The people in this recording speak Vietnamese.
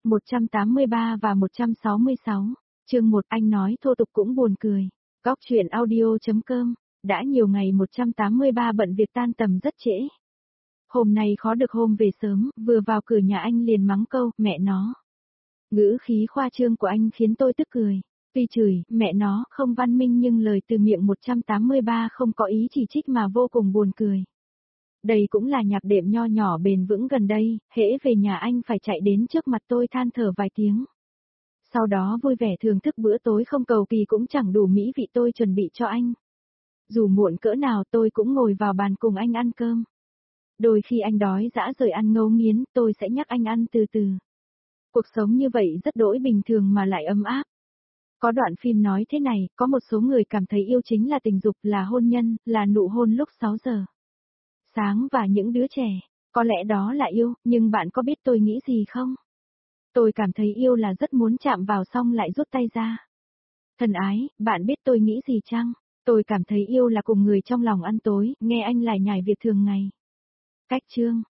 183 và 166, chương 1 anh nói thô tục cũng buồn cười. Góc chuyện audio.com, đã nhiều ngày 183 bận việc tan tầm rất trễ. Hôm nay khó được hôm về sớm, vừa vào cửa nhà anh liền mắng câu, mẹ nó. Ngữ khí khoa trương của anh khiến tôi tức cười. Tuy chửi, mẹ nó, không văn minh nhưng lời từ miệng 183 không có ý chỉ trích mà vô cùng buồn cười. Đây cũng là nhạc đệm nho nhỏ bền vững gần đây, hễ về nhà anh phải chạy đến trước mặt tôi than thở vài tiếng. Sau đó vui vẻ thưởng thức bữa tối không cầu kỳ cũng chẳng đủ mỹ vị tôi chuẩn bị cho anh. Dù muộn cỡ nào tôi cũng ngồi vào bàn cùng anh ăn cơm. Đôi khi anh đói dã rời ăn ngấu nghiến, tôi sẽ nhắc anh ăn từ từ. Cuộc sống như vậy rất đỗi bình thường mà lại ấm áp. Có đoạn phim nói thế này, có một số người cảm thấy yêu chính là tình dục, là hôn nhân, là nụ hôn lúc 6 giờ sáng và những đứa trẻ. Có lẽ đó là yêu, nhưng bạn có biết tôi nghĩ gì không? Tôi cảm thấy yêu là rất muốn chạm vào xong lại rút tay ra. Thân ái, bạn biết tôi nghĩ gì chăng? Tôi cảm thấy yêu là cùng người trong lòng ăn tối, nghe anh lải nhải việc thường ngày. Cách chương,